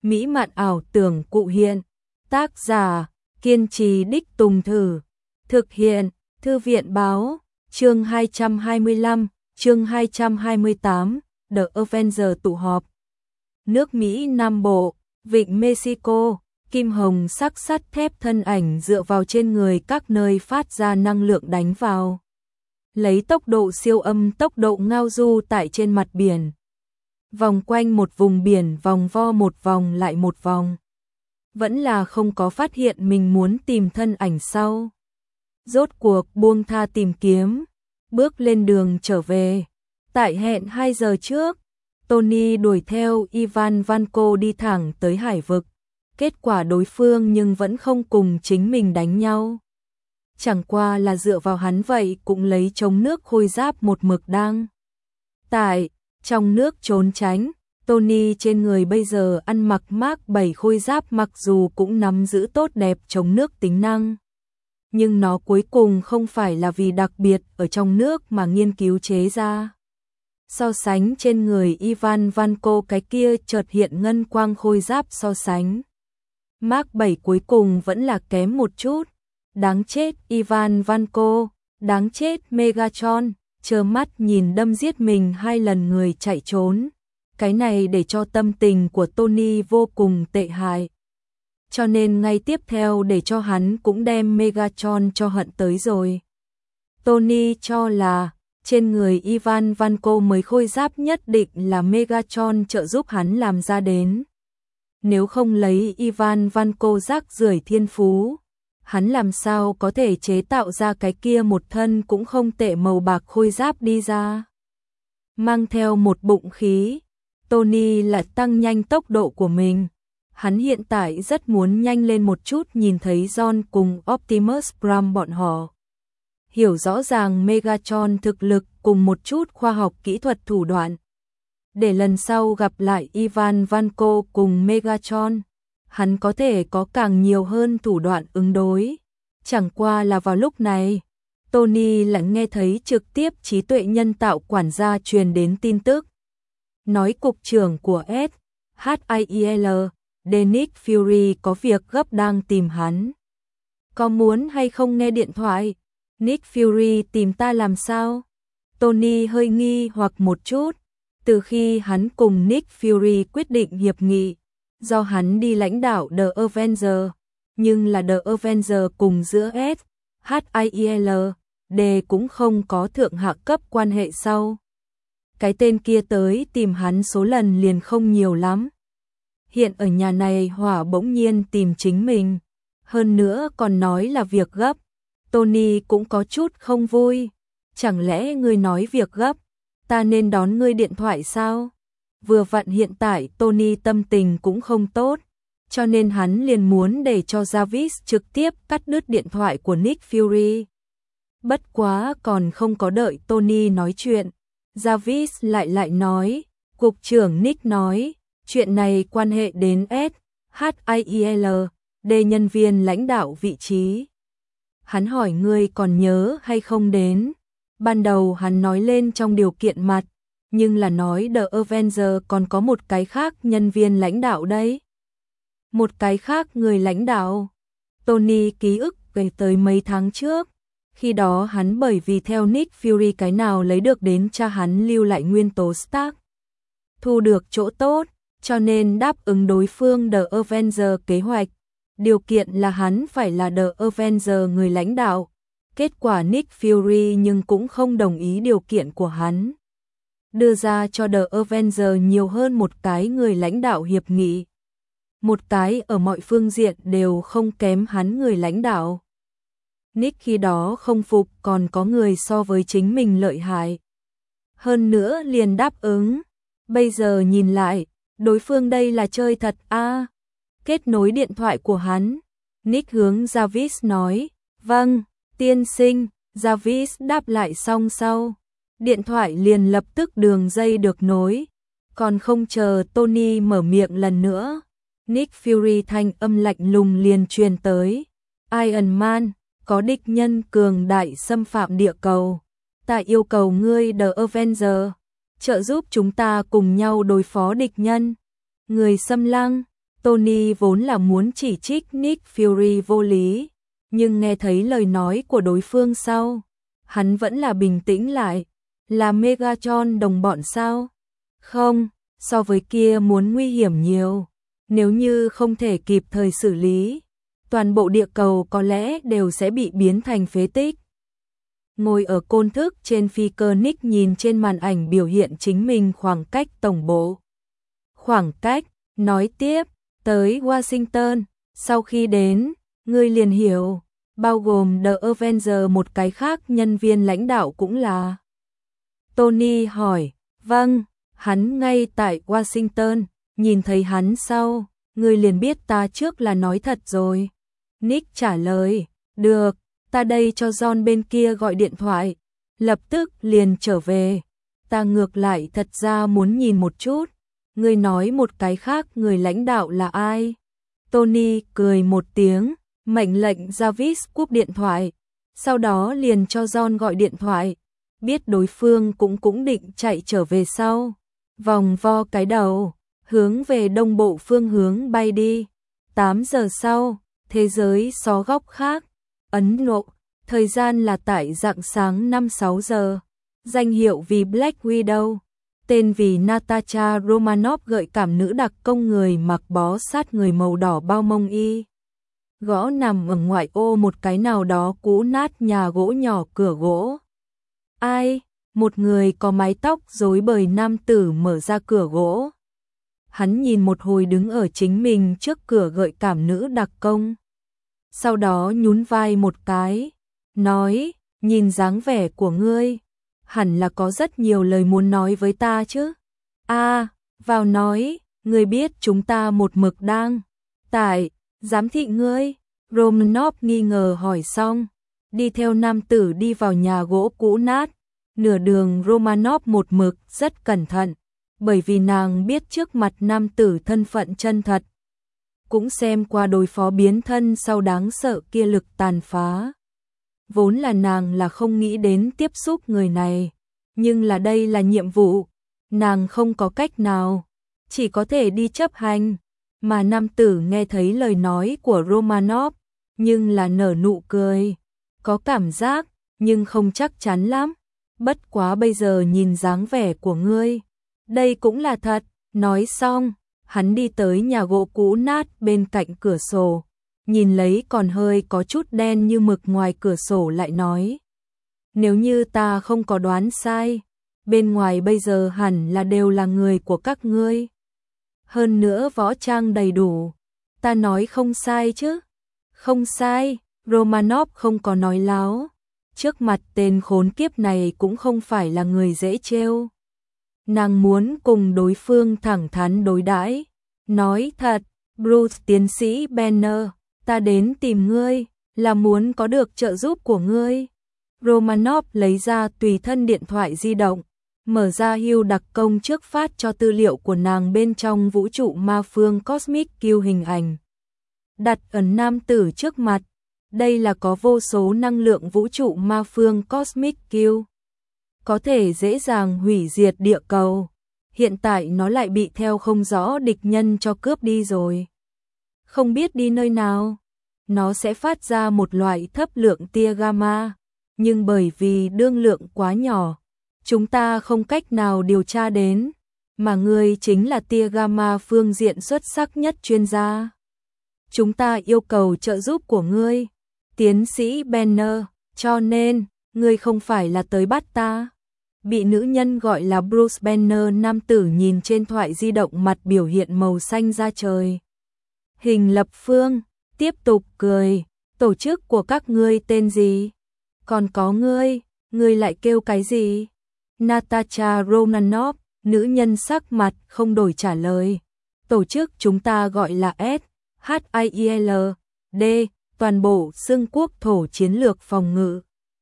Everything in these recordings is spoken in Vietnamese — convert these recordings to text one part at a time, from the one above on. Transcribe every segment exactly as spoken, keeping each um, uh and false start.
mỹ mạn ảo tưởng cụ hiện. Tác giả, kiên trì đích Tùng Thử. Thực hiện, Thư viện Báo. Chương hai trăm hai mươi lăm, chương hai trăm hai mươi tám, The Avengers tụ họp. Nước Mỹ Nam Bộ, Vịnh Mexico, kim hồng sắc sắt thép thân ảnh dựa vào trên người các nơi phát ra năng lượng đánh vào. Lấy tốc độ siêu âm tốc độ ngao du tại trên mặt biển. Vòng quanh một vùng biển vòng vo một vòng lại một vòng. Vẫn là không có phát hiện mình muốn tìm thân ảnh sau. Rốt cuộc buông tha tìm kiếm, bước lên đường trở về. Tại hẹn hai giờ trước, Tony đuổi theo Ivan Vanko đi thẳng tới hải vực. Kết quả đối phương nhưng vẫn không cùng chính mình đánh nhau. Chẳng qua là dựa vào hắn vậy cũng lấy chống nước khôi giáp một mực đang. Tại, trong nước trốn tránh, Tony trên người bây giờ ăn mặc Mark bảy khôi giáp mặc dù cũng nắm giữ tốt đẹp chống nước tính năng. Nhưng nó cuối cùng không phải là vì đặc biệt ở trong nước mà nghiên cứu chế ra. So sánh trên người Ivan Vanko cái kia chợt hiện ngân quang khôi giáp so sánh. Mark bảy cuối cùng vẫn là kém một chút. Đáng chết Ivan Vanko, đáng chết Megatron, trơ mắt nhìn đâm giết mình hai lần người chạy trốn. Cái này để cho tâm tình của Tony vô cùng tệ hại. Cho nên ngay tiếp theo để cho hắn cũng đem Megatron cho hận tới rồi. Tony cho là trên người Ivan Vanko mới khôi giáp nhất định là Megatron trợ giúp hắn làm ra đến. Nếu không lấy Ivan Vanko rác rưởi thiên phú, hắn làm sao có thể chế tạo ra cái kia một thân cũng không tệ màu bạc khôi giáp đi ra. Mang theo một bụng khí, Tony là tăng nhanh tốc độ của mình. Hắn hiện tại rất muốn nhanh lên một chút nhìn thấy John cùng Optimus Prime bọn họ. Hiểu rõ ràng Megatron thực lực cùng một chút khoa học kỹ thuật thủ đoạn. Để lần sau gặp lại Ivan Vanko cùng Megatron, hắn có thể có càng nhiều hơn thủ đoạn ứng đối. Chẳng qua là vào lúc này, Tony lại nghe thấy trực tiếp trí tuệ nhân tạo quản gia truyền đến tin tức. Nói cục trưởng của S H I E L, Nick Fury có việc gấp đang tìm hắn. Có muốn hay không nghe điện thoại? Nick Fury tìm ta làm sao? Tony hơi nghi hoặc một chút. Từ khi hắn cùng Nick Fury quyết định hiệp nghị, do hắn đi lãnh đạo The Avengers, nhưng là The Avengers cùng giữa S H I E L D cũng không có thượng hạ cấp quan hệ sau. Cái tên kia tới tìm hắn số lần liền không nhiều lắm. Hiện ở nhà này hỏa bỗng nhiên tìm chính mình, hơn nữa còn nói là việc gấp. Tony cũng có chút không vui. Chẳng lẽ ngươi nói việc gấp, ta nên đón ngươi điện thoại sao? Vừa vặn hiện tại Tony tâm tình cũng không tốt, cho nên hắn liền muốn để cho Jarvis trực tiếp cắt đứt điện thoại của Nick Fury. Bất quá còn không có đợi Tony nói chuyện, Jarvis lại lại nói, cục trưởng Nick nói, chuyện này quan hệ đến S H I E L D nhân viên lãnh đạo vị trí. Hắn hỏi ngươi còn nhớ hay không đến. Ban đầu hắn nói lên trong điều kiện mặt, nhưng là nói The Avengers còn có một cái khác nhân viên lãnh đạo đấy. Một cái khác người lãnh đạo. Tony ký ức về tới mấy tháng trước. Khi đó hắn bởi vì theo Nick Fury cái nào lấy được đến cha hắn lưu lại nguyên tố Stark. Thu được chỗ tốt, cho nên đáp ứng đối phương The Avengers kế hoạch. Điều kiện là hắn phải là The Avengers người lãnh đạo. Kết quả Nick Fury nhưng cũng không đồng ý điều kiện của hắn. Đưa ra cho The Avengers nhiều hơn một cái người lãnh đạo hiệp nghị. Một cái ở mọi phương diện đều không kém hắn người lãnh đạo. Nick khi đó không phục còn có người so với chính mình lợi hại. Hơn nữa liền đáp ứng. Bây giờ nhìn lại, đối phương đây là chơi thật a. À, kết nối điện thoại của hắn. Nick hướng Jarvis nói, vâng, tiên sinh. Jarvis đáp lại xong sau. Điện thoại liền lập tức đường dây được nối. Còn không chờ Tony mở miệng lần nữa, Nick Fury thanh âm lạnh lùng liền truyền tới. Iron Man, có địch nhân cường đại xâm phạm địa cầu. Ta yêu cầu ngươi The Avengers trợ giúp chúng ta cùng nhau đối phó địch nhân. Người xâm lăng, Tony vốn là muốn chỉ trích Nick Fury vô lý, nhưng nghe thấy lời nói của đối phương sau, hắn vẫn là bình tĩnh lại. Là Megatron đồng bọn sao? Không, so với kia muốn nguy hiểm nhiều. Nếu như không thể kịp thời xử lý, toàn bộ địa cầu có lẽ đều sẽ bị biến thành phế tích. Ngồi ở côn thức trên phi cơ, Nick nhìn trên màn ảnh biểu hiện chính mình khoảng cách tổng bộ. Khoảng cách, nói tiếp, tới Washington, sau khi đến, ngươi liền hiểu, bao gồm The Avenger, một cái khác nhân viên lãnh đạo cũng là. Tony hỏi, vâng, hắn ngay tại Washington, nhìn thấy hắn sau, ngươi liền biết ta trước là nói thật rồi. Nick trả lời, được, ta đây cho John bên kia gọi điện thoại, lập tức liền trở về. Ta ngược lại thật ra muốn nhìn một chút, ngươi nói một cái khác người lãnh đạo là ai? Tony cười một tiếng, mệnh lệnh Jarvis cúp điện thoại, sau đó liền cho John gọi điện thoại, biết đối phương cũng cũng định chạy trở về sau, vòng vo cái đầu, hướng về đông bộ phương hướng bay đi. tám giờ sau, thế giới xó góc khác, Ấn Độ, thời gian là tại rạng sáng năm sáu giờ, danh hiệu vì Black Widow, tên vì Natasha Romanoff, gợi cảm nữ đặc công người mặc bó sát người màu đỏ bao mông y. Gõ nằm ở ngoại ô một cái nào đó cũ nát nhà gỗ nhỏ cửa gỗ. Ai? Một người có mái tóc rối bời nam tử mở ra cửa gỗ. Hắn nhìn một hồi đứng ở chính mình trước cửa gợi cảm nữ đặc công. Sau đó nhún vai một cái, nói, nhìn dáng vẻ của ngươi, hẳn là có rất nhiều lời muốn nói với ta chứ. A, à, vào nói, ngươi biết chúng ta một mực đang tại giám thị ngươi. Romanoff nghi ngờ hỏi xong, đi theo nam tử đi vào nhà gỗ cũ nát. Nửa đường Romanoff một mực rất cẩn thận, bởi vì nàng biết trước mặt nam tử thân phận chân thật, cũng xem qua đối phó biến thân sau đáng sợ kia lực tàn phá. Vốn là nàng là không nghĩ đến tiếp xúc người này, nhưng là đây là nhiệm vụ, nàng không có cách nào, chỉ có thể đi chấp hành. Mà nam tử nghe thấy lời nói của Romanoff, nhưng là nở nụ cười, có cảm giác, nhưng không chắc chắn lắm. Bất quá bây giờ nhìn dáng vẻ của ngươi, đây cũng là thật. Nói xong, hắn đi tới nhà gỗ cũ nát bên cạnh cửa sổ, nhìn lấy còn hơi có chút đen như mực ngoài cửa sổ lại nói, nếu như ta không có đoán sai, bên ngoài bây giờ hẳn là đều là người của các ngươi. Hơn nữa võ trang đầy đủ, ta nói không sai chứ? Không sai, Romanoff không có nói láo. Trước mặt tên khốn kiếp này cũng không phải là người dễ trêu. Nàng muốn cùng đối phương thẳng thắn đối đãi, nói thật, Bruce tiến sĩ Banner, ta đến tìm ngươi, là muốn có được trợ giúp của ngươi. Romanoff lấy ra tùy thân điện thoại di động, mở ra hưu đặc công trước phát cho tư liệu của nàng bên trong vũ trụ ma phương Cosmic Q hình ảnh. Đặt ẩn nam tử trước mặt, đây là có vô số năng lượng vũ trụ ma phương Cosmic Q, có thể dễ dàng hủy diệt địa cầu. Hiện tại nó lại bị theo không rõ địch nhân cho cướp đi rồi. Không biết đi nơi nào, nó sẽ phát ra một loại thấp lượng tia gamma, nhưng bởi vì đương lượng quá nhỏ, chúng ta không cách nào điều tra đến, mà ngươi chính là tia gamma phương diện xuất sắc nhất chuyên gia. Chúng ta yêu cầu trợ giúp của ngươi, tiến sĩ Banner, cho nên, ngươi không phải là tới bắt ta. Bị nữ nhân gọi là Bruce Banner nam tử nhìn trên thoại di động, mặt biểu hiện màu xanh da trời. Hình lập phương, tiếp tục cười, tổ chức của các ngươi tên gì? Còn có ngươi, ngươi lại kêu cái gì? Natasha Romanoff, nữ nhân sắc mặt không đổi trả lời. Tổ chức chúng ta gọi là S H I I L D, toàn bộ xương quốc thổ chiến lược phòng ngự.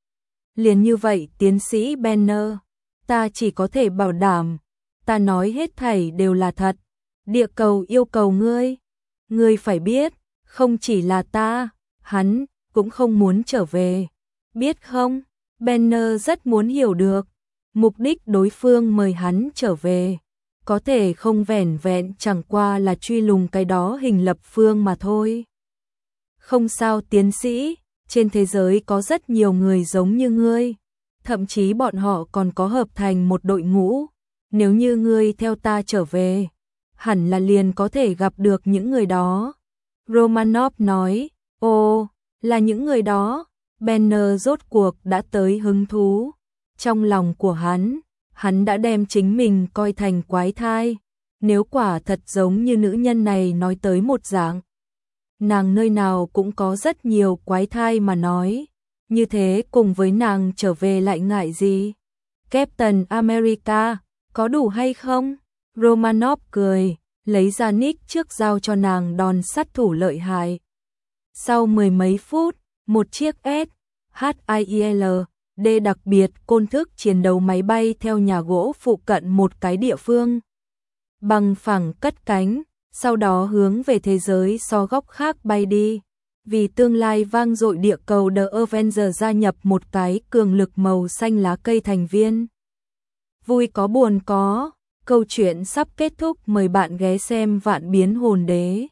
Liền như vậy tiến sĩ Banner, ta chỉ có thể bảo đảm, ta nói hết thảy đều là thật. Địa cầu yêu cầu ngươi, ngươi phải biết, không chỉ là ta, hắn cũng không muốn trở về. Biết không? Banner rất muốn hiểu được mục đích đối phương mời hắn trở về. có thể không vẻn vẹn chẳng qua là truy lùng cái đó hình lập phương mà thôi. Không sao tiến sĩ, trên thế giới có rất nhiều người giống như ngươi, thậm chí bọn họ còn có hợp thành một đội ngũ, nếu như ngươi theo ta trở về, hẳn là liền có thể gặp được những người đó. Romanov nói, ồ, là những người đó, Banner rốt cuộc đã tới hứng thú. Trong lòng của hắn, hắn đã đem chính mình coi thành quái thai, nếu quả thật giống như nữ nhân này nói tới một dạng. Nàng nơi nào cũng có rất nhiều quái thai mà nói, như thế cùng với nàng trở về lại ngại gì? Captain America, có đủ hay không? Romanov cười, lấy ra nick trước giao cho nàng đòn sát thủ lợi hại. Sau mười mấy phút, một chiếc S H I L D đặc biệt côn thức chiến đấu máy bay theo nhà gỗ phụ cận một cái địa phương. Bằng phẳng cất cánh, sau đó hướng về thế giới so góc khác bay đi. Vì tương lai vang dội địa cầu The Avengers gia nhập một cái cường lực màu xanh lá cây thành viên. Vui có buồn có, câu chuyện sắp kết thúc, mời bạn ghé xem Vạn Biến Hồn Đế.